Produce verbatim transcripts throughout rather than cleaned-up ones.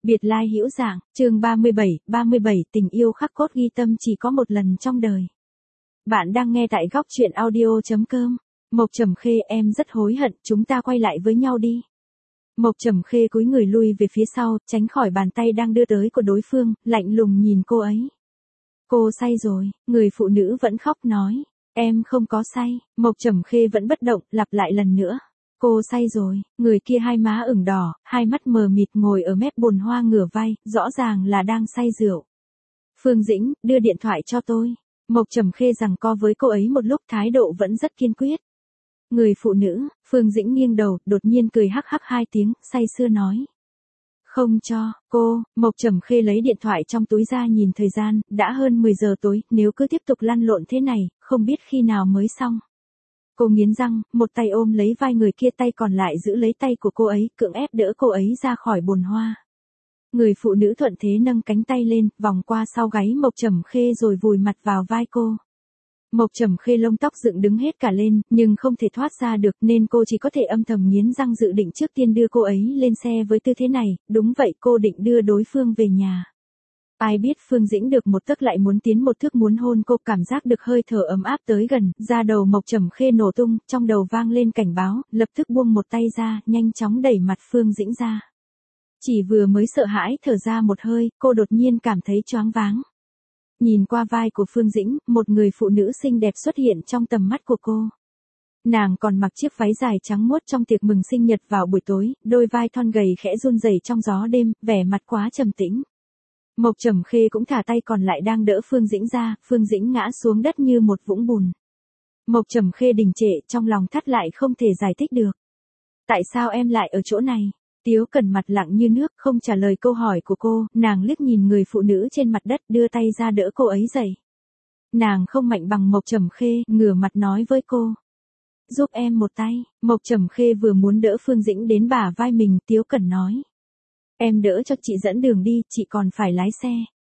Biệt lai hữu dạng, chương ba mươi bảy, ba mươi bảy tình yêu khắc cốt ghi tâm chỉ có một lần trong đời. Bạn đang nghe tại góc truyện audio.com. Mộc Trầm Khê, em rất hối hận, chúng ta quay lại với nhau đi. Mộc Trầm Khê cúi người lui về phía sau, tránh khỏi bàn tay đang đưa tới của đối phương, lạnh lùng nhìn cô ấy. Cô say rồi, người phụ nữ vẫn khóc nói. Em không có say, Mộc Trầm Khê vẫn bất động, lặp lại lần nữa. Cô say rồi, người kia hai má ửng đỏ, hai mắt mờ mịt ngồi ở mép bồn hoa ngửa vai, rõ ràng là đang say rượu. Phương Dĩnh, đưa điện thoại cho tôi. Mộc Trầm Khê giằng co với cô ấy một lúc, thái độ vẫn rất kiên quyết. Người phụ nữ, Phương Dĩnh nghiêng đầu, đột nhiên cười hắc hắc hai tiếng, say sưa nói. Không cho, cô, Mộc Trầm Khê lấy điện thoại trong túi ra nhìn thời gian, đã hơn mười giờ tối, nếu cứ tiếp tục lăn lộn thế này, không biết khi nào mới xong. Cô nghiến răng, một tay ôm lấy vai người kia, tay còn lại giữ lấy tay của cô ấy, cưỡng ép đỡ cô ấy ra khỏi bồn hoa. Người phụ nữ thuận thế nâng cánh tay lên, vòng qua sau gáy Mộc Trầm Khê rồi vùi mặt vào vai cô. Mộc Trầm Khê lông tóc dựng đứng hết cả lên, nhưng không thể thoát ra được nên cô chỉ có thể âm thầm nghiến răng dự định trước tiên đưa cô ấy lên xe với tư thế này, đúng vậy cô định đưa đối phương về nhà. Ai biết Phương Dĩnh được một tấc lại muốn tiến một thước, muốn hôn cô, cảm giác được hơi thở ấm áp tới gần, da đầu Mộc Trầm Khê nổ tung, trong đầu vang lên cảnh báo, lập tức buông một tay ra, nhanh chóng đẩy mặt Phương Dĩnh ra. Chỉ vừa mới sợ hãi thở ra một hơi, cô đột nhiên cảm thấy choáng váng. Nhìn qua vai của Phương Dĩnh, một người phụ nữ xinh đẹp xuất hiện trong tầm mắt của cô. Nàng còn mặc chiếc váy dài trắng muốt trong tiệc mừng sinh nhật vào buổi tối, đôi vai thon gầy khẽ run rẩy trong gió đêm, vẻ mặt quá trầm tĩnh. Mộc Trầm Khê cũng thả tay còn lại đang đỡ Phương Dĩnh ra, Phương Dĩnh ngã xuống đất như một vũng bùn. Mộc Trầm Khê đình trệ, trong lòng thắt lại không thể giải thích được. Tại sao em lại ở chỗ này? Tiếu Cẩn mặt lặng như nước, không trả lời câu hỏi của cô, nàng liếc nhìn người phụ nữ trên mặt đất, đưa tay ra đỡ cô ấy dậy. Nàng không mạnh bằng Mộc Trầm Khê, ngửa mặt nói với cô. Giúp em một tay. Mộc Trầm Khê vừa muốn đỡ Phương Dĩnh đến bả vai mình, Tiếu Cẩn nói. Em đỡ cho chị dẫn đường đi, chị còn phải lái xe.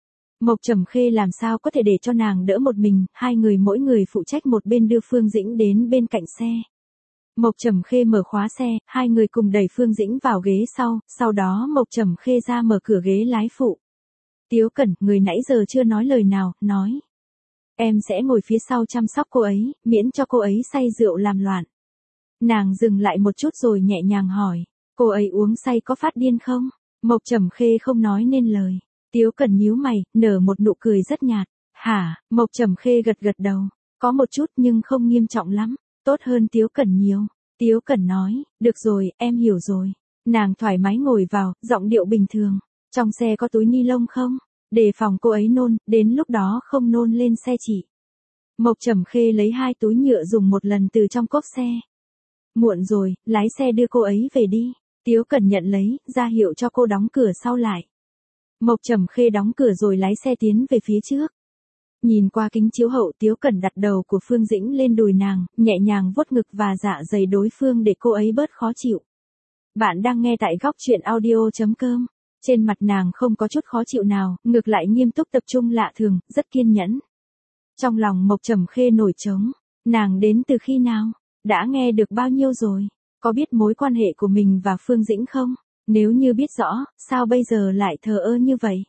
Mộc Trầm Khê làm sao có thể để cho nàng đỡ một mình, hai người mỗi người phụ trách một bên đưa Phương Dĩnh đến bên cạnh xe. Mộc Trầm Khê mở khóa xe, hai người cùng đẩy Phương Dĩnh vào ghế sau, sau đó Mộc Trầm Khê ra mở cửa ghế lái phụ. Tiếu Cẩn, người nãy giờ chưa nói lời nào, nói. Em sẽ ngồi phía sau chăm sóc cô ấy, miễn cho cô ấy say rượu làm loạn. Nàng dừng lại một chút rồi nhẹ nhàng hỏi, cô ấy uống say có phát điên không? Mộc Trầm Khê không nói nên lời. Tiếu Cẩn nhíu mày, nở một nụ cười rất nhạt. Hả? Mộc Trầm Khê gật gật đầu. Có một chút nhưng không nghiêm trọng lắm. Tốt hơn Tiếu Cẩn nhiều. Tiếu Cẩn nói, được rồi, em hiểu rồi. Nàng thoải mái ngồi vào, giọng điệu bình thường. Trong xe có túi ni lông không? Đề phòng cô ấy nôn, đến lúc đó không nôn lên xe chị. Mộc Trầm Khê lấy hai túi nhựa dùng một lần từ trong cốp xe. Muộn rồi, lái xe đưa cô ấy về đi. Tiếu Cẩn nhận lấy, ra hiệu cho cô đóng cửa sau lại. Mộc Trầm Khê đóng cửa rồi lái xe tiến về phía trước. Nhìn qua kính chiếu hậu, Tiếu Cẩn đặt đầu của Phương Dĩnh lên đùi nàng, nhẹ nhàng vuốt ngực và dạ dày đối phương để cô ấy bớt khó chịu. Bạn đang nghe tại góc truyện audio.com. Trên mặt nàng không có chút khó chịu nào, ngược lại nghiêm túc tập trung lạ thường, rất kiên nhẫn. Trong lòng Mộc Trầm Khê nổi trống. Nàng đến từ khi nào? Đã nghe được bao nhiêu rồi? Có biết mối quan hệ của mình và Phương Dĩnh không? Nếu như biết rõ, sao bây giờ lại thờ ơ như vậy?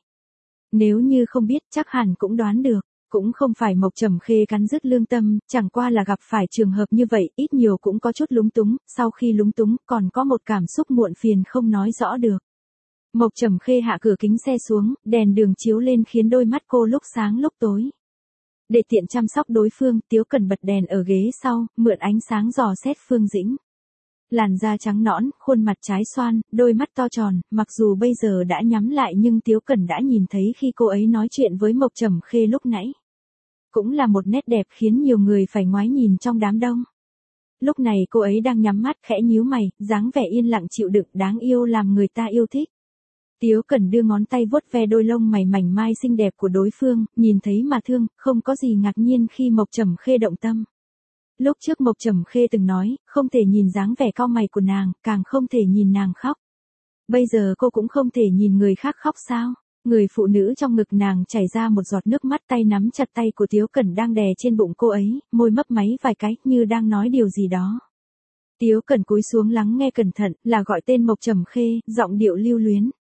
Nếu như không biết, chắc hẳn cũng đoán được. Cũng không phải Mộc Trầm Khê cắn rứt lương tâm, chẳng qua là gặp phải trường hợp như vậy, ít nhiều cũng có chút lúng túng, sau khi lúng túng, còn có một cảm xúc muộn phiền không nói rõ được. Mộc Trầm Khê hạ cửa kính xe xuống, đèn đường chiếu lên khiến đôi mắt cô lúc sáng lúc tối. Để tiện chăm sóc đối phương, Tiếu Cẩn bật đèn ở ghế sau, mượn ánh sáng dò xét Phương Dĩnh. Làn da trắng nõn, khuôn mặt trái xoan, đôi mắt to tròn, mặc dù bây giờ đã nhắm lại nhưng Tiếu Cẩn đã nhìn thấy khi cô ấy nói chuyện với Mộc Trầm Khê lúc nãy. Cũng là một nét đẹp khiến nhiều người phải ngoái nhìn trong đám đông. Lúc này cô ấy đang nhắm mắt khẽ nhíu mày, dáng vẻ yên lặng chịu đựng đáng yêu làm người ta yêu thích. Tiếu Cẩn đưa ngón tay vuốt ve đôi lông mày mảnh mai xinh đẹp của đối phương, nhìn thấy mà thương, không có gì ngạc nhiên khi Mộc Trầm Khê động tâm. Lúc trước Mộc Trầm Khê từng nói, không thể nhìn dáng vẻ cau mày của nàng, càng không thể nhìn nàng khóc. Bây giờ cô cũng không thể nhìn người khác khóc sao? Người phụ nữ trong ngực nàng chảy ra một giọt nước mắt, tay nắm chặt tay của Tiếu Cẩn đang đè trên bụng cô ấy, môi mấp máy vài cái, như đang nói điều gì đó. Tiếu Cẩn cúi xuống lắng nghe cẩn thận, là gọi tên Mộc Trầm Khê, giọng điệu lưu luyến.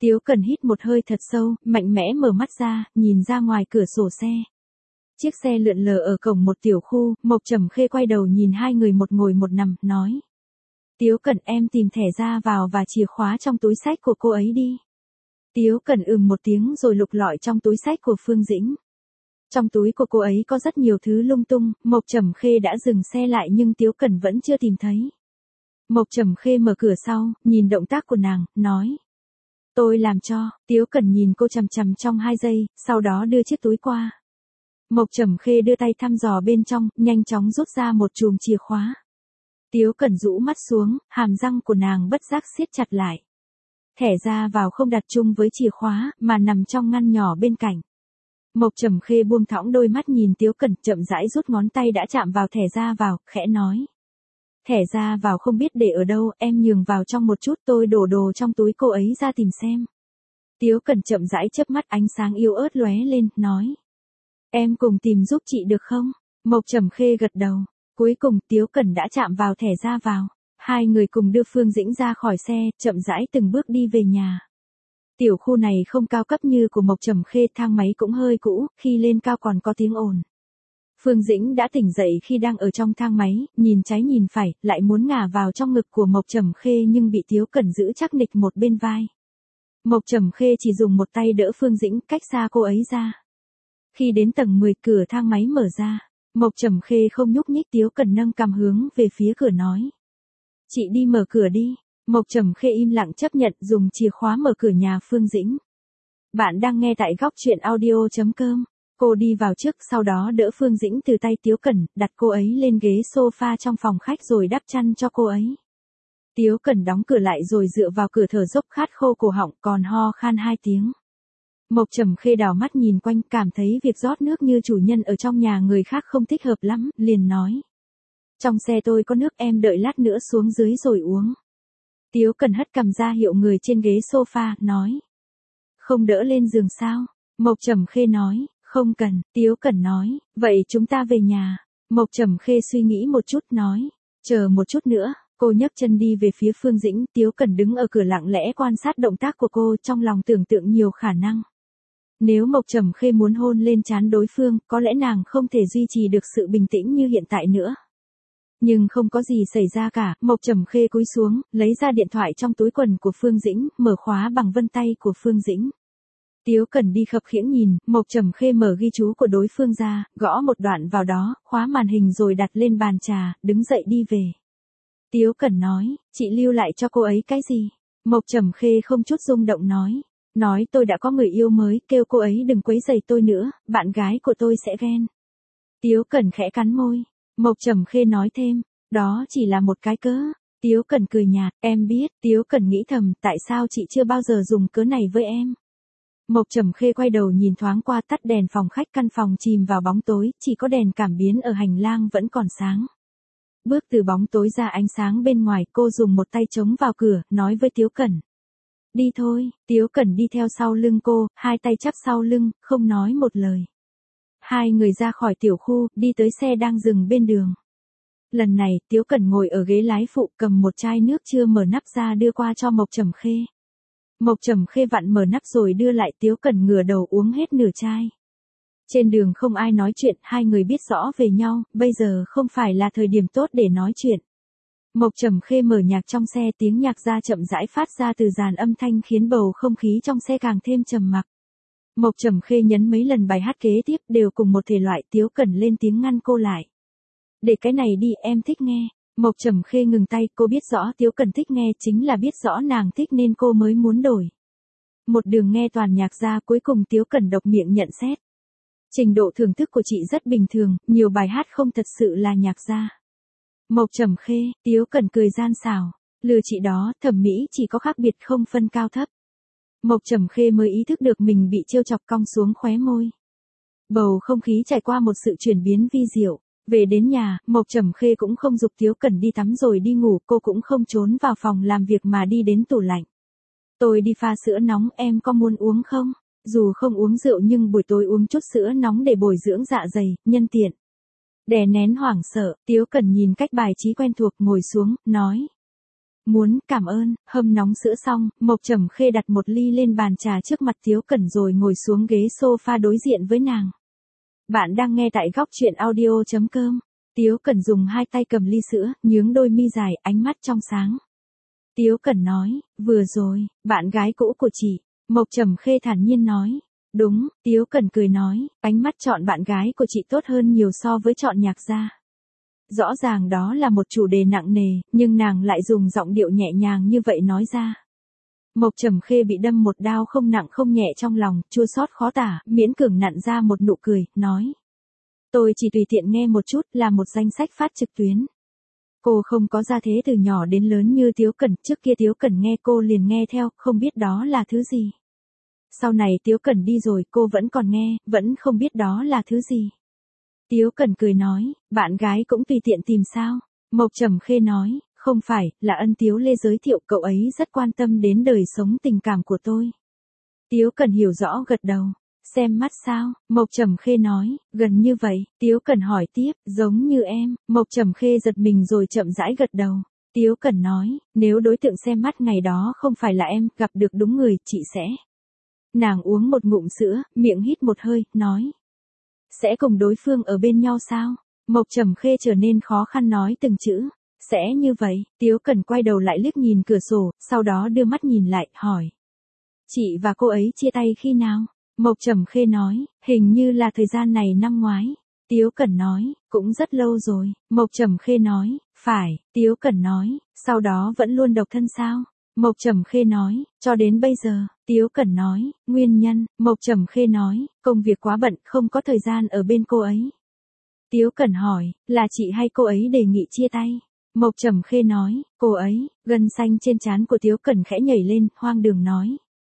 Tiếu Cẩn hít một hơi thật sâu, mạnh mẽ mở mắt ra, nhìn ra ngoài cửa sổ xe. Chiếc xe lượn lờ ở cổng một tiểu khu, Mộc Trầm Khê quay đầu nhìn hai người một ngồi một nằm, nói. Tiếu Cẩn, em tìm thẻ ra vào và chìa khóa trong túi xách của cô ấy đi. Tiếu Cẩn ừm một tiếng rồi lục lọi trong túi xách của Phương Dĩnh. Trong túi của cô ấy có rất nhiều thứ lung tung, Mộc Trầm Khê đã dừng xe lại nhưng Tiếu Cẩn vẫn chưa tìm thấy. Mộc Trầm Khê mở cửa sau, nhìn động tác của nàng, nói. Tôi làm cho. Tiếu Cẩn nhìn cô chằm chằm trong hai giây, sau đó đưa chiếc túi qua. Mộc Trầm Khê đưa tay thăm dò bên trong, nhanh chóng rút ra một chùm chìa khóa. Tiếu Cẩn rũ mắt xuống, hàm răng của nàng bất giác siết chặt lại. Thẻ ra vào không đặt chung với chìa khóa, mà nằm trong ngăn nhỏ bên cạnh. Mộc Trầm Khê buông thõng đôi mắt nhìn Tiếu Cẩn, chậm rãi rút ngón tay đã chạm vào thẻ ra vào, khẽ nói. Thẻ ra vào không biết để ở đâu, em nhường vào trong một chút, tôi đổ đồ trong túi cô ấy ra tìm xem. Tiếu Cẩn chậm rãi chớp mắt, ánh sáng yếu ớt lóe lên, nói. Em cùng tìm giúp chị được không? Mộc Trầm Khê gật đầu. Cuối cùng Tiếu Cẩn đã chạm vào thẻ ra vào. Hai người cùng đưa Phương Dĩnh ra khỏi xe, chậm rãi từng bước đi về nhà. Tiểu khu này không cao cấp như của Mộc Trầm Khê, thang máy cũng hơi cũ, khi lên cao còn có tiếng ồn. Phương Dĩnh đã tỉnh dậy khi đang ở trong thang máy, nhìn trái nhìn phải, lại muốn ngả vào trong ngực của Mộc Trầm Khê nhưng bị Tiếu Cẩn giữ chắc nịch một bên vai. Mộc Trầm Khê chỉ dùng một tay đỡ Phương Dĩnh cách xa cô ấy ra. Khi đến tầng mười, cửa thang máy mở ra. Mộc Trầm Khê không nhúc nhích, Tiếu Cẩn nâng cằm hướng về phía cửa nói. Chị đi mở cửa đi. Mộc Trầm Khê im lặng chấp nhận, dùng chìa khóa mở cửa nhà Phương Dĩnh. Bạn đang nghe tại góc truyện audio chấm com. Cô đi vào trước, sau đó đỡ Phương Dĩnh từ tay Tiếu Cẩn, đặt cô ấy lên ghế sofa trong phòng khách rồi đắp chăn cho cô ấy. Tiếu Cẩn đóng cửa lại rồi dựa vào cửa thở dốc khát khô cổ họng, còn ho khan hai tiếng. Mộc Trầm Khê đảo mắt nhìn quanh, cảm thấy việc rót nước như chủ nhân ở trong nhà người khác không thích hợp lắm, liền nói. Trong xe tôi có nước, em đợi lát nữa xuống dưới rồi uống. Tiếu Cẩn hất cằm ra hiệu người trên ghế sofa, nói. Không đỡ lên giường sao? Mộc Trầm Khê nói, không cần. Tiếu Cẩn nói, vậy chúng ta về nhà. Mộc Trầm Khê suy nghĩ một chút, nói. Chờ một chút nữa. Cô nhấc chân đi về phía Phương Dĩnh, Tiếu Cẩn đứng ở cửa lặng lẽ quan sát động tác của cô, trong lòng tưởng tượng nhiều khả năng. Nếu Mộc Trầm Khê muốn hôn lên trán đối phương, có lẽ nàng không thể duy trì được sự bình tĩnh như hiện tại nữa. Nhưng không có gì xảy ra cả, Mộc Trầm Khê cúi xuống, lấy ra điện thoại trong túi quần của Phương Dĩnh, mở khóa bằng vân tay của Phương Dĩnh. Tiếu Cẩn đi khập khiễng nhìn, Mộc Trầm Khê mở ghi chú của đối phương ra, gõ một đoạn vào đó, khóa màn hình rồi đặt lên bàn trà, đứng dậy đi về. Tiếu Cẩn nói, chị lưu lại cho cô ấy cái gì? Mộc Trầm Khê không chút rung động nói. Nói tôi đã có người yêu mới, kêu cô ấy đừng quấy rầy tôi nữa, bạn gái của tôi sẽ ghen. Tiếu Cẩn khẽ cắn môi. Mộc Trầm Khê nói thêm, đó chỉ là một cái cớ. Tiếu Cẩn cười nhạt, em biết. Tiếu Cẩn nghĩ thầm, tại sao chị chưa bao giờ dùng cớ này với em? Mộc Trầm Khê quay đầu nhìn thoáng qua, tắt đèn phòng khách, căn phòng chìm vào bóng tối, chỉ có đèn cảm biến ở hành lang vẫn còn sáng. Bước từ bóng tối ra ánh sáng bên ngoài, cô dùng một tay chống vào cửa, nói với Tiếu Cẩn. Đi thôi. Tiếu Cẩn đi theo sau lưng cô, hai tay chắp sau lưng, không nói một lời. Hai người ra khỏi tiểu khu, đi tới xe đang dừng bên đường. Lần này, Tiếu Cẩn ngồi ở ghế lái phụ, cầm một chai nước chưa mở nắp ra đưa qua cho Mộc Trầm Khê. Mộc Trầm Khê vặn mở nắp rồi đưa lại, Tiếu Cẩn ngửa đầu uống hết nửa chai. Trên đường không ai nói chuyện, hai người biết rõ về nhau, bây giờ không phải là thời điểm tốt để nói chuyện. Mộc Trầm Khê mở nhạc trong xe, tiếng nhạc ra chậm rãi phát ra từ dàn âm thanh khiến bầu không khí trong xe càng thêm trầm mặc. Mộc Trầm Khê nhấn mấy lần bài hát kế tiếp đều cùng một thể loại, Tiếu Cẩn lên tiếng ngăn cô lại. Để cái này đi, em thích nghe. Mộc Trầm Khê ngừng tay, cô biết rõ Tiếu Cẩn thích nghe, chính là biết rõ nàng thích nên cô mới muốn đổi. Một đường nghe toàn nhạc ra, cuối cùng Tiếu Cẩn độc miệng nhận xét. Trình độ thưởng thức của chị rất bình thường, nhiều bài hát không thật sự là nhạc ra. Mộc Trầm Khê, Tiếu Cẩn cười gian xảo, lừa chị đó, thẩm mỹ chỉ có khác biệt không phân cao thấp. Mộc Trầm Khê mới ý thức được mình bị trêu chọc, cong xuống khóe môi. Bầu không khí trải qua một sự chuyển biến vi diệu. Về đến nhà, Mộc Trầm Khê cũng không giục Tiếu Cẩn đi tắm rồi đi ngủ, cô cũng không trốn vào phòng làm việc mà đi đến tủ lạnh. Tôi đi pha sữa nóng, em có muốn uống không? Dù không uống rượu nhưng buổi tối uống chút sữa nóng để bồi dưỡng dạ dày, nhân tiện. Đè nén hoảng sợ, Tiếu Cẩn nhìn cách bài trí quen thuộc, ngồi xuống, nói. Muốn, cảm ơn. Hâm nóng sữa xong, Mộc Trầm Khê đặt một ly lên bàn trà trước mặt Tiếu Cẩn rồi ngồi xuống ghế sofa đối diện với nàng. Bạn đang nghe tại góc chuyện audio chấm com. Tiếu Cẩn dùng hai tay cầm ly sữa, nhướng đôi mi dài, ánh mắt trong sáng. Tiếu Cẩn nói, vừa rồi, bạn gái cũ của chị. Mộc Trầm Khê thản nhiên nói. Đúng, Tiếu Cẩn cười nói, ánh mắt chọn bạn gái của chị tốt hơn nhiều so với chọn nhạc gia. Rõ ràng đó là một chủ đề nặng nề, nhưng nàng lại dùng giọng điệu nhẹ nhàng như vậy nói ra. Mộc Trầm Khê bị đâm một đao không nặng không nhẹ trong lòng, chua xót khó tả, miễn cưỡng nặn ra một nụ cười, nói. Tôi chỉ tùy tiện nghe một chút, là một danh sách phát trực tuyến. Cô không có gia thế từ nhỏ đến lớn như Tiếu Cẩn, trước kia Tiếu Cẩn nghe cô liền nghe theo, không biết đó là thứ gì. Sau này Tiếu Cẩn đi rồi cô vẫn còn nghe, vẫn không biết đó là thứ gì. Tiếu Cẩn cười nói, bạn gái cũng tùy tiện tìm sao. Mộc Trầm Khê nói, không phải, là Ân Tiếu Lê giới thiệu, cậu ấy rất quan tâm đến đời sống tình cảm của tôi. Tiếu Cẩn hiểu rõ gật đầu. Xem mắt sao? Mộc Trầm Khê nói, gần như vậy. Tiếu Cẩn hỏi tiếp, giống như em. Mộc Trầm Khê giật mình rồi chậm rãi gật đầu. Tiếu Cẩn nói, nếu đối tượng xem mắt ngày đó không phải là em, gặp được đúng người, chị sẽ. Nàng uống một ngụm sữa, miệng hít một hơi, nói. Sẽ cùng đối phương ở bên nhau sao? Mộc Trầm Khê trở nên khó khăn nói từng chữ. Sẽ như vậy. Tiếu Cẩn quay đầu lại liếc nhìn cửa sổ, sau đó đưa mắt nhìn lại, hỏi. Chị và cô ấy chia tay khi nào? Mộc Trầm Khê nói, hình như là thời gian này năm ngoái. Tiếu Cẩn nói, cũng rất lâu rồi. Mộc Trầm Khê nói, phải. Tiếu Cẩn nói, sau đó vẫn luôn độc thân sao? Mộc Trầm Khê nói, cho đến bây giờ. Tiếu Cẩn nói, nguyên nhân. Mộc Trầm Khê nói, công việc quá bận, không có thời gian ở bên cô ấy. Tiếu Cẩn hỏi, là chị hay cô ấy đề nghị chia tay? Mộc Trầm Khê nói, cô ấy. Gân xanh trên trán của Tiếu Cẩn khẽ nhảy lên, hoang đường nói.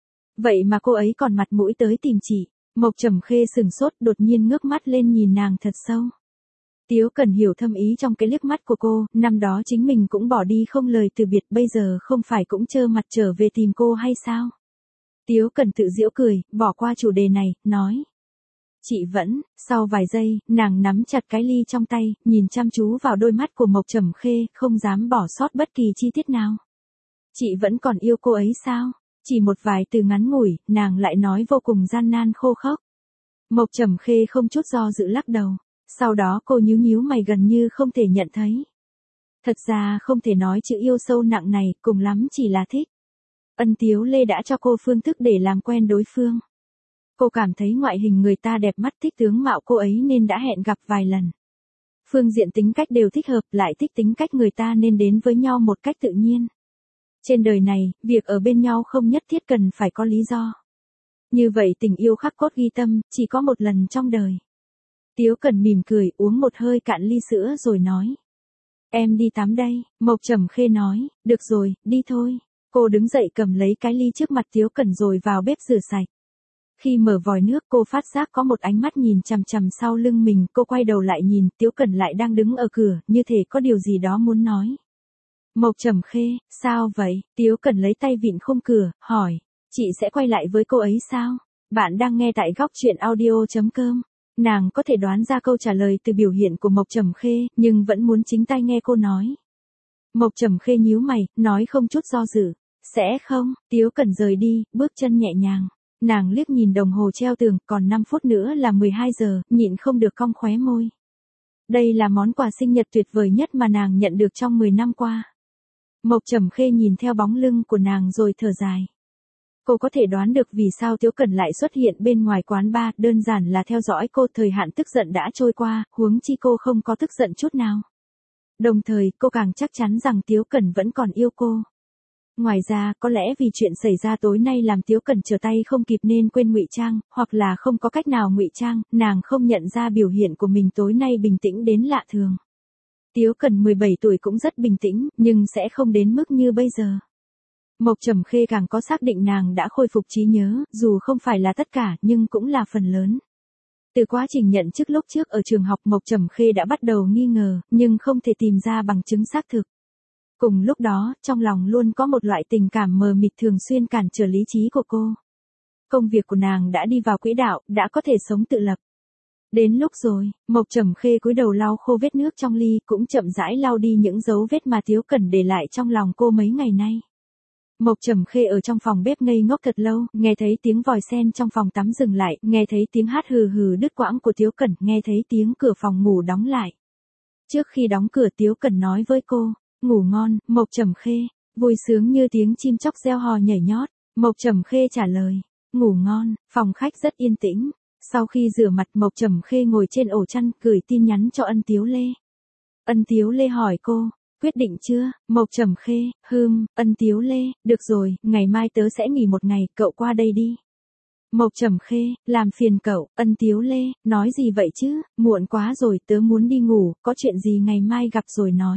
Vậy mà cô ấy còn mặt mũi tới tìm chị. Mộc Trầm Khê sừng sốt, đột nhiên ngước mắt lên nhìn nàng thật sâu. Tiếu Cẩn hiểu thâm ý trong cái liếc mắt của cô, năm đó chính mình cũng bỏ đi không lời từ biệt, bây giờ không phải cũng trơ mặt trở về tìm cô hay sao? Tiếu Cẩn tự giễu cười, bỏ qua chủ đề này, nói. Chị vẫn. Sau vài giây, nàng nắm chặt cái ly trong tay, nhìn chăm chú vào đôi mắt của Mộc Trầm Khê, không dám bỏ sót bất kỳ chi tiết nào. Chị vẫn còn yêu cô ấy sao? Chỉ một vài từ ngắn ngủi, nàng lại nói vô cùng gian nan khô khốc. Mộc Trầm Khê không chút do dự lắc đầu. Sau đó cô nhíu nhíu mày gần như không thể nhận thấy. Thật ra không thể nói chữ yêu sâu nặng này, cùng lắm chỉ là thích. Ân Tiếu Lê đã cho cô phương thức để làm quen đối phương. Cô cảm thấy ngoại hình người ta đẹp mắt, thích tướng mạo cô ấy nên đã hẹn gặp vài lần. Phương diện tính cách đều thích hợp, lại thích tính cách người ta nên đến với nhau một cách tự nhiên. Trên đời này, việc ở bên nhau không nhất thiết cần phải có lý do. Như vậy tình yêu khắc cốt ghi tâm, chỉ có một lần trong đời. Tiếu Cẩn mỉm cười, uống một hơi cạn ly sữa rồi nói. Em đi tắm đây. Mộc Trầm Khê nói, được rồi, đi thôi. Cô đứng dậy cầm lấy cái ly trước mặt Tiếu Cẩn rồi vào bếp rửa sạch. Khi mở vòi nước cô phát giác có một ánh mắt nhìn chằm chằm sau lưng mình, cô quay đầu lại nhìn, Tiếu Cẩn lại đang đứng ở cửa, như thể có điều gì đó muốn nói. Mộc Trầm Khê, sao vậy? Tiếu Cẩn lấy tay vịn khung cửa, hỏi, chị sẽ quay lại với cô ấy sao? Bạn đang nghe tại góc chuyện audio chấm com. Nàng có thể đoán ra câu trả lời từ biểu hiện của Mộc Trầm Khê, nhưng vẫn muốn chính tay nghe cô nói. Mộc Trầm Khê nhíu mày, nói không chút do dự. Sẽ không. Tiếu Cẩn rời đi, bước chân nhẹ nhàng. Nàng liếc nhìn đồng hồ treo tường, còn năm phút nữa là mười hai giờ, nhịn không được cong khóe môi. Đây là món quà sinh nhật tuyệt vời nhất mà nàng nhận được trong mười năm qua. Mộc Trầm Khê nhìn theo bóng lưng của nàng rồi thở dài. Cô có thể đoán được vì sao Tiếu Cẩn lại xuất hiện bên ngoài quán bar, đơn giản là theo dõi cô, thời hạn tức giận đã trôi qua, huống chi cô không có tức giận chút nào. Đồng thời, cô càng chắc chắn rằng Tiếu Cẩn vẫn còn yêu cô. Ngoài ra, có lẽ vì chuyện xảy ra tối nay làm Tiếu Cẩn trở tay không kịp nên quên ngụy trang, hoặc là không có cách nào ngụy trang, nàng không nhận ra biểu hiện của mình tối nay bình tĩnh đến lạ thường. Tiếu Cẩn mười bảy tuổi cũng rất bình tĩnh, nhưng sẽ không đến mức như bây giờ. Mộc Trầm Khê càng có xác định nàng đã khôi phục trí nhớ, dù không phải là tất cả, nhưng cũng là phần lớn. Từ quá trình nhận chức lúc trước ở trường học, Mộc Trầm Khê đã bắt đầu nghi ngờ, nhưng không thể tìm ra bằng chứng xác thực. Cùng lúc đó, trong lòng luôn có một loại tình cảm mờ mịt thường xuyên cản trở lý trí của cô. Công việc của nàng đã đi vào quỹ đạo, đã có thể sống tự lập. Đến lúc rồi, Mộc Trầm Khê cúi đầu lau khô vết nước trong ly, cũng chậm rãi lau đi những dấu vết mà Tiếu Cẩn để lại trong lòng cô mấy ngày nay. Mộc Trầm Khê ở trong phòng bếp ngây ngốc thật lâu, nghe thấy tiếng vòi sen trong phòng tắm dừng lại, nghe thấy tiếng hát hừ hừ đứt quãng của Tiếu Cẩn, nghe thấy tiếng cửa phòng ngủ đóng lại. Trước khi đóng cửa Tiếu Cẩn nói với cô, ngủ ngon, Mộc Trầm Khê, vui sướng như tiếng chim chóc reo hò nhảy nhót. Mộc Trầm Khê trả lời, ngủ ngon, phòng khách rất yên tĩnh. Sau khi rửa mặt Mộc Trầm Khê ngồi trên ổ chăn, gửi tin nhắn cho Ân Tiếu Lê. Ân Tiếu Lê hỏi cô, quyết định chưa? Mộc Trầm Khê, hừm, Ân Tiếu Lê, được rồi, ngày mai tớ sẽ nghỉ một ngày, cậu qua đây đi. Mộc Trầm Khê, làm phiền cậu. Ân Tiếu Lê, nói gì vậy chứ, muộn quá rồi, tớ muốn đi ngủ, có chuyện gì ngày mai gặp rồi nói.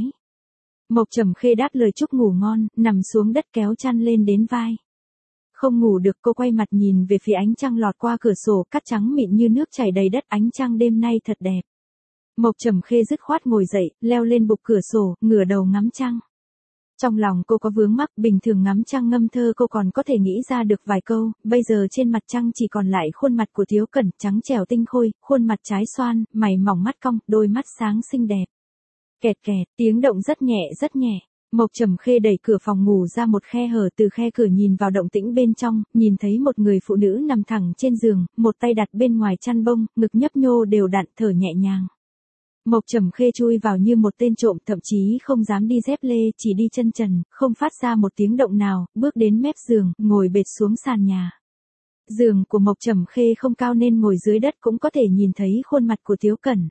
Mộc Trầm Khê đáp lời chúc ngủ ngon, nằm xuống đất kéo chăn lên đến vai. Không ngủ được, cô quay mặt nhìn về phía ánh trăng lọt qua cửa sổ, cát trắng mịn như nước chảy đầy đất, ánh trăng đêm nay thật đẹp. Mộc Trầm Khê dứt khoát ngồi dậy, leo lên bục cửa sổ, ngửa đầu ngắm trăng. Trong lòng cô có vướng mắc, bình thường ngắm trăng ngâm thơ cô còn có thể nghĩ ra được vài câu, bây giờ trên mặt trăng chỉ còn lại khuôn mặt của Tiếu Cẩn, trắng trẻo tinh khôi, khuôn mặt trái xoan, mày mỏng mắt cong, đôi mắt sáng xinh đẹp. Kẹt kẹt, tiếng động rất nhẹ rất nhẹ. Mộc Trầm Khê đẩy cửa phòng ngủ ra một khe hở, từ khe cửa nhìn vào động tĩnh bên trong, nhìn thấy một người phụ nữ nằm thẳng trên giường, một tay đặt bên ngoài chăn bông, ngực nhấp nhô đều đặn, thở nhẹ nhàng. Mộc Trầm Khê chui vào như một tên trộm, thậm chí không dám đi dép lê, chỉ đi chân trần, không phát ra một tiếng động nào, bước đến mép giường, ngồi bệt xuống sàn nhà. Giường của Mộc Trầm Khê không cao nên ngồi dưới đất cũng có thể nhìn thấy khuôn mặt của Tiếu Cẩn.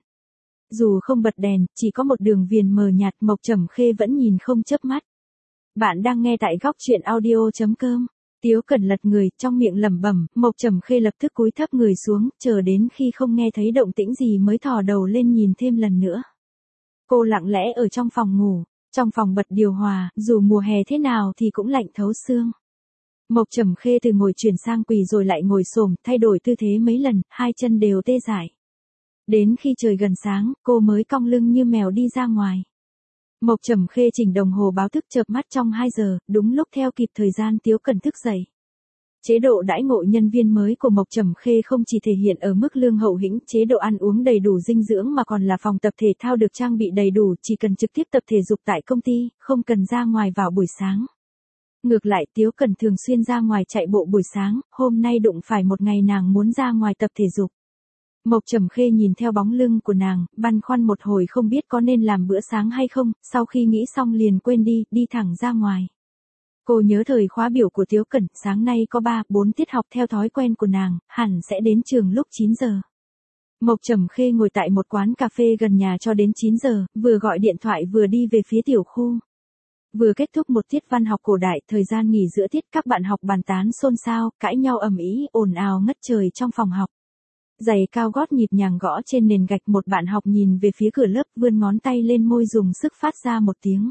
Dù không bật đèn, chỉ có một đường viền mờ nhạt, Mộc Trầm Khê vẫn nhìn không chớp mắt. Bạn đang nghe tại góc truyện audio chấm com. Tiếu Cẩn lật người, trong miệng lẩm bẩm, Mộc Trầm Khê lập tức cúi thấp người xuống, chờ đến khi không nghe thấy động tĩnh gì mới thò đầu lên nhìn thêm lần nữa. Cô lặng lẽ ở trong phòng ngủ, trong phòng bật điều hòa, dù mùa hè thế nào thì cũng lạnh thấu xương. Mộc Trầm Khê từ ngồi chuyển sang quỳ rồi lại ngồi xổm, thay đổi tư thế mấy lần, hai chân đều tê dại. Đến khi trời gần sáng, cô mới cong lưng như mèo đi ra ngoài. Mộc Trầm Khê chỉnh đồng hồ báo thức, chợp mắt trong hai giờ, đúng lúc theo kịp thời gian Tiếu Cẩn thức dậy. Chế độ đãi ngộ nhân viên mới của Mộc Trầm Khê không chỉ thể hiện ở mức lương hậu hĩnh, chế độ ăn uống đầy đủ dinh dưỡng mà còn là phòng tập thể thao được trang bị đầy đủ, chỉ cần trực tiếp tập thể dục tại công ty, không cần ra ngoài vào buổi sáng. Ngược lại Tiếu Cẩn thường xuyên ra ngoài chạy bộ buổi sáng, hôm nay đụng phải một ngày nàng muốn ra ngoài tập thể dục. Mộc Trầm Khê nhìn theo bóng lưng của nàng, băn khoăn một hồi không biết có nên làm bữa sáng hay không, sau khi nghĩ xong liền quên đi, đi thẳng ra ngoài. Cô nhớ thời khóa biểu của Tiếu Cẩn, sáng nay có ba, bốn tiết học theo thói quen của nàng, hẳn sẽ đến trường lúc chín giờ. Mộc Trầm Khê ngồi tại một quán cà phê gần nhà cho đến chín giờ, vừa gọi điện thoại vừa đi về phía tiểu khu. Vừa kết thúc một tiết văn học cổ đại, thời gian nghỉ giữa tiết các bạn học bàn tán xôn xao, cãi nhau ầm ĩ, ồn ào ngất trời trong phòng học. Giày cao gót nhịp nhàng gõ trên nền gạch, một bạn học nhìn về phía cửa lớp, vươn ngón tay lên môi dùng sức phát ra một tiếng.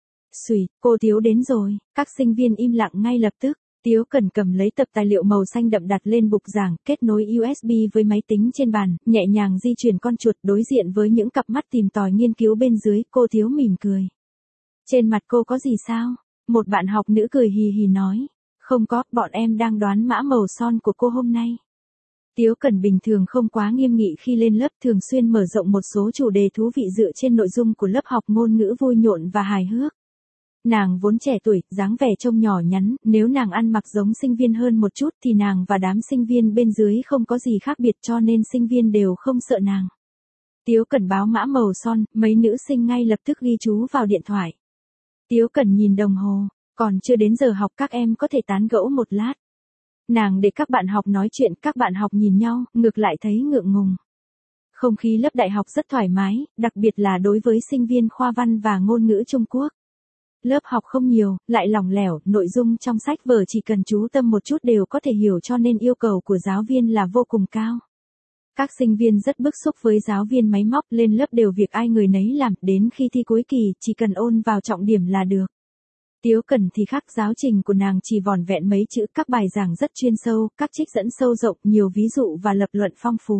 Xùy, cô Tiếu đến rồi, các sinh viên im lặng ngay lập tức. Tiếu Cẩn cầm lấy tập tài liệu màu xanh đậm đặt lên bục giảng, kết nối u ét bê với máy tính trên bàn, nhẹ nhàng di chuyển con chuột, đối diện với những cặp mắt tìm tòi nghiên cứu bên dưới, cô Tiếu mỉm cười. Trên mặt cô có gì sao? Một bạn học nữ cười hì hì nói. Không có, bọn em đang đoán mã màu son của cô hôm nay. Tiếu Cẩn bình thường không quá nghiêm nghị khi lên lớp, thường xuyên mở rộng một số chủ đề thú vị dựa trên nội dung của lớp học, ngôn ngữ vui nhộn và hài hước. Nàng vốn trẻ tuổi, dáng vẻ trông nhỏ nhắn, nếu nàng ăn mặc giống sinh viên hơn một chút thì nàng và đám sinh viên bên dưới không có gì khác biệt, cho nên sinh viên đều không sợ nàng. Tiếu Cẩn báo mã màu son, mấy nữ sinh ngay lập tức ghi chú vào điện thoại. Tiếu Cẩn nhìn đồng hồ, còn chưa đến giờ học, các em có thể tán gẫu một lát. Nàng để các bạn học nói chuyện, các bạn học nhìn nhau, ngược lại thấy ngượng ngùng. Không khí lớp đại học rất thoải mái, đặc biệt là đối với sinh viên khoa văn và ngôn ngữ Trung Quốc. Lớp học không nhiều, lại lỏng lẻo, nội dung trong sách vở chỉ cần chú tâm một chút đều có thể hiểu, cho nên yêu cầu của giáo viên là vô cùng cao. Các sinh viên rất bức xúc với giáo viên máy móc, lên lớp đều việc ai người nấy làm, đến khi thi cuối kỳ, chỉ cần ôn vào trọng điểm là được. Tiếu Cẩn thì khác, giáo trình của nàng chỉ vỏn vẹn mấy chữ, các bài giảng rất chuyên sâu, các trích dẫn sâu rộng, nhiều ví dụ và lập luận phong phú.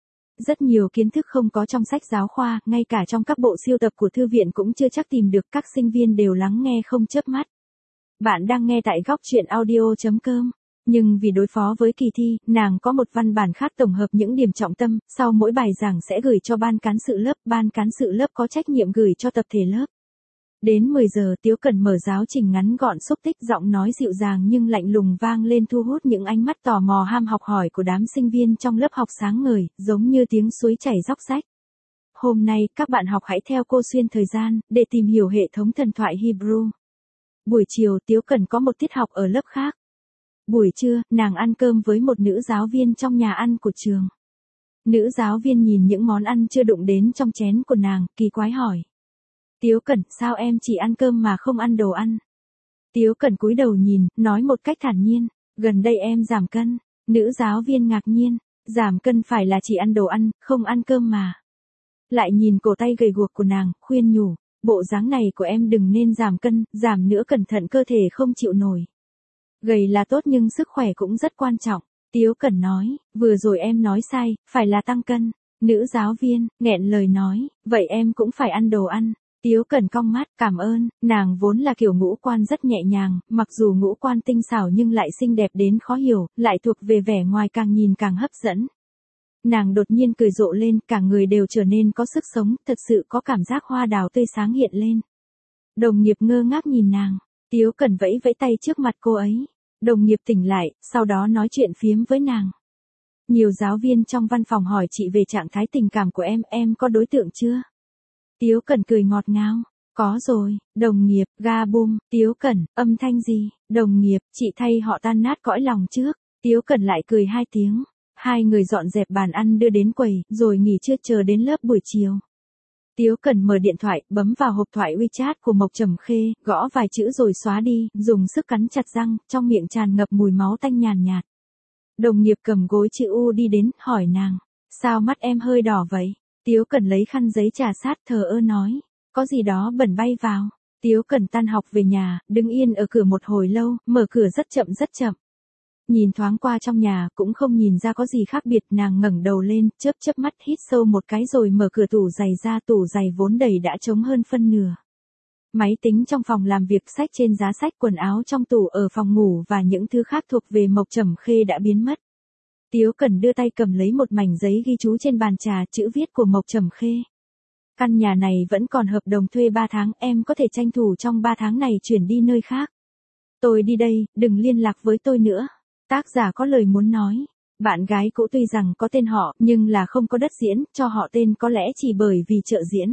Rất nhiều kiến thức không có trong sách giáo khoa, ngay cả trong các bộ siêu tập của thư viện cũng chưa chắc tìm được, các sinh viên đều lắng nghe không chớp mắt. Bạn đang nghe tại góc truyện audio chấm com. Nhưng vì đối phó với kỳ thi, nàng có một văn bản khác tổng hợp những điểm trọng tâm, sau mỗi bài giảng sẽ gửi cho ban cán sự lớp, ban cán sự lớp có trách nhiệm gửi cho tập thể lớp. Đến mười giờ Tiếu Cẩn mở giáo trình ngắn gọn xúc tích, giọng nói dịu dàng nhưng lạnh lùng vang lên thu hút những ánh mắt tò mò ham học hỏi của đám sinh viên trong lớp học sáng ngời, giống như tiếng suối chảy róc rách. Hôm nay các bạn học hãy theo cô xuyên thời gian, để tìm hiểu hệ thống thần thoại Hebrew. Buổi chiều Tiếu Cẩn có một tiết học ở lớp khác. Buổi trưa, nàng ăn cơm với một nữ giáo viên trong nhà ăn của trường. Nữ giáo viên nhìn những món ăn chưa đụng đến trong chén của nàng, kỳ quái hỏi. Tiếu Cẩn, sao em chỉ ăn cơm mà không ăn đồ ăn? Tiếu Cẩn cúi đầu nhìn, nói một cách thản nhiên, gần đây em giảm cân. Nữ giáo viên ngạc nhiên, giảm cân phải là chỉ ăn đồ ăn, không ăn cơm mà. Lại nhìn cổ tay gầy guộc của nàng, khuyên nhủ, bộ dáng này của em đừng nên giảm cân, giảm nữa cẩn thận cơ thể không chịu nổi. Gầy là tốt nhưng sức khỏe cũng rất quan trọng. Tiếu Cẩn nói, vừa rồi em nói sai, phải là tăng cân. Nữ giáo viên, nghẹn lời nói, vậy em cũng phải ăn đồ ăn. Tiếu Cẩn cong mắt, cảm ơn, nàng vốn là kiểu ngũ quan rất nhẹ nhàng, mặc dù ngũ quan tinh xảo nhưng lại xinh đẹp đến khó hiểu, lại thuộc về vẻ ngoài càng nhìn càng hấp dẫn. Nàng đột nhiên cười rộ lên, cả người đều trở nên có sức sống, thật sự có cảm giác hoa đào tươi sáng hiện lên. Đồng nghiệp ngơ ngác nhìn nàng, Tiếu Cẩn vẫy vẫy tay trước mặt cô ấy. Đồng nghiệp tỉnh lại, sau đó nói chuyện phiếm với nàng. Nhiều giáo viên trong văn phòng hỏi chị về trạng thái tình cảm của em, em có đối tượng chưa? Tiếu Cẩn cười ngọt ngào, có rồi. Đồng nghiệp, ga bum. Tiếu Cẩn, âm thanh gì? Đồng nghiệp, chị thay họ tan nát cõi lòng trước. Tiếu Cẩn lại cười hai tiếng. Hai người dọn dẹp bàn ăn đưa đến quầy, rồi nghỉ trưa chờ đến lớp buổi chiều. Tiếu Cẩn mở điện thoại, bấm vào hộp thoại WeChat của Mộc Trầm Khê, gõ vài chữ rồi xóa đi, dùng sức cắn chặt răng, trong miệng tràn ngập mùi máu tanh nhàn nhạt. Đồng nghiệp cầm gối chữ U đi đến, hỏi nàng, sao mắt em hơi đỏ vậy? Tiếu Cẩn lấy khăn giấy trà sát, thờ ơ nói, có gì đó bẩn bay vào. Tiếu Cẩn tan học về nhà, đứng yên ở cửa một hồi lâu, mở cửa rất chậm rất chậm. Nhìn thoáng qua trong nhà, cũng không nhìn ra có gì khác biệt, nàng ngẩng đầu lên, chớp chớp mắt hít sâu một cái rồi mở cửa tủ giày ra, tủ giày vốn đầy đã trống hơn phân nửa. Máy tính trong phòng làm việc, sách trên giá sách, quần áo trong tủ ở phòng ngủ và những thứ khác thuộc về Mộc Trầm Khê đã biến mất. Tiếu Cẩn đưa tay cầm lấy một mảnh giấy ghi chú trên bàn trà, chữ viết của Mộc Trầm Khê. Căn nhà này vẫn còn hợp đồng thuê ba tháng, em có thể tranh thủ trong ba tháng này chuyển đi nơi khác. Tôi đi đây, đừng liên lạc với tôi nữa. Tác giả có lời muốn nói. Bạn gái cũ tuy rằng có tên họ, nhưng là không có đất diễn, cho họ tên có lẽ chỉ bởi vì trợ diễn.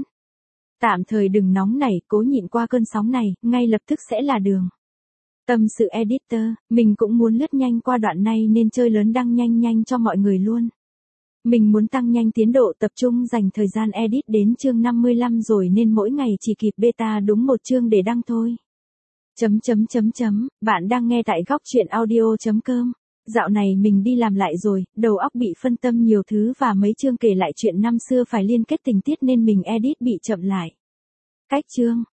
Tạm thời đừng nóng nảy, cố nhịn qua cơn sóng này, ngay lập tức sẽ là đường. Tâm sự editor, mình cũng muốn lướt nhanh qua đoạn này nên chơi lớn đăng nhanh nhanh cho mọi người luôn. Mình muốn tăng nhanh tiến độ, tập trung dành thời gian edit đến chương năm mươi lăm rồi nên mỗi ngày chỉ kịp beta đúng một chương để đăng thôi. Chấm chấm chấm chấm, bạn đang nghe tại góc truyện audio chấm com. Dạo này mình đi làm lại rồi, đầu óc bị phân tâm nhiều thứ và mấy chương kể lại chuyện năm xưa phải liên kết tình tiết nên mình edit bị chậm lại. Cách chương,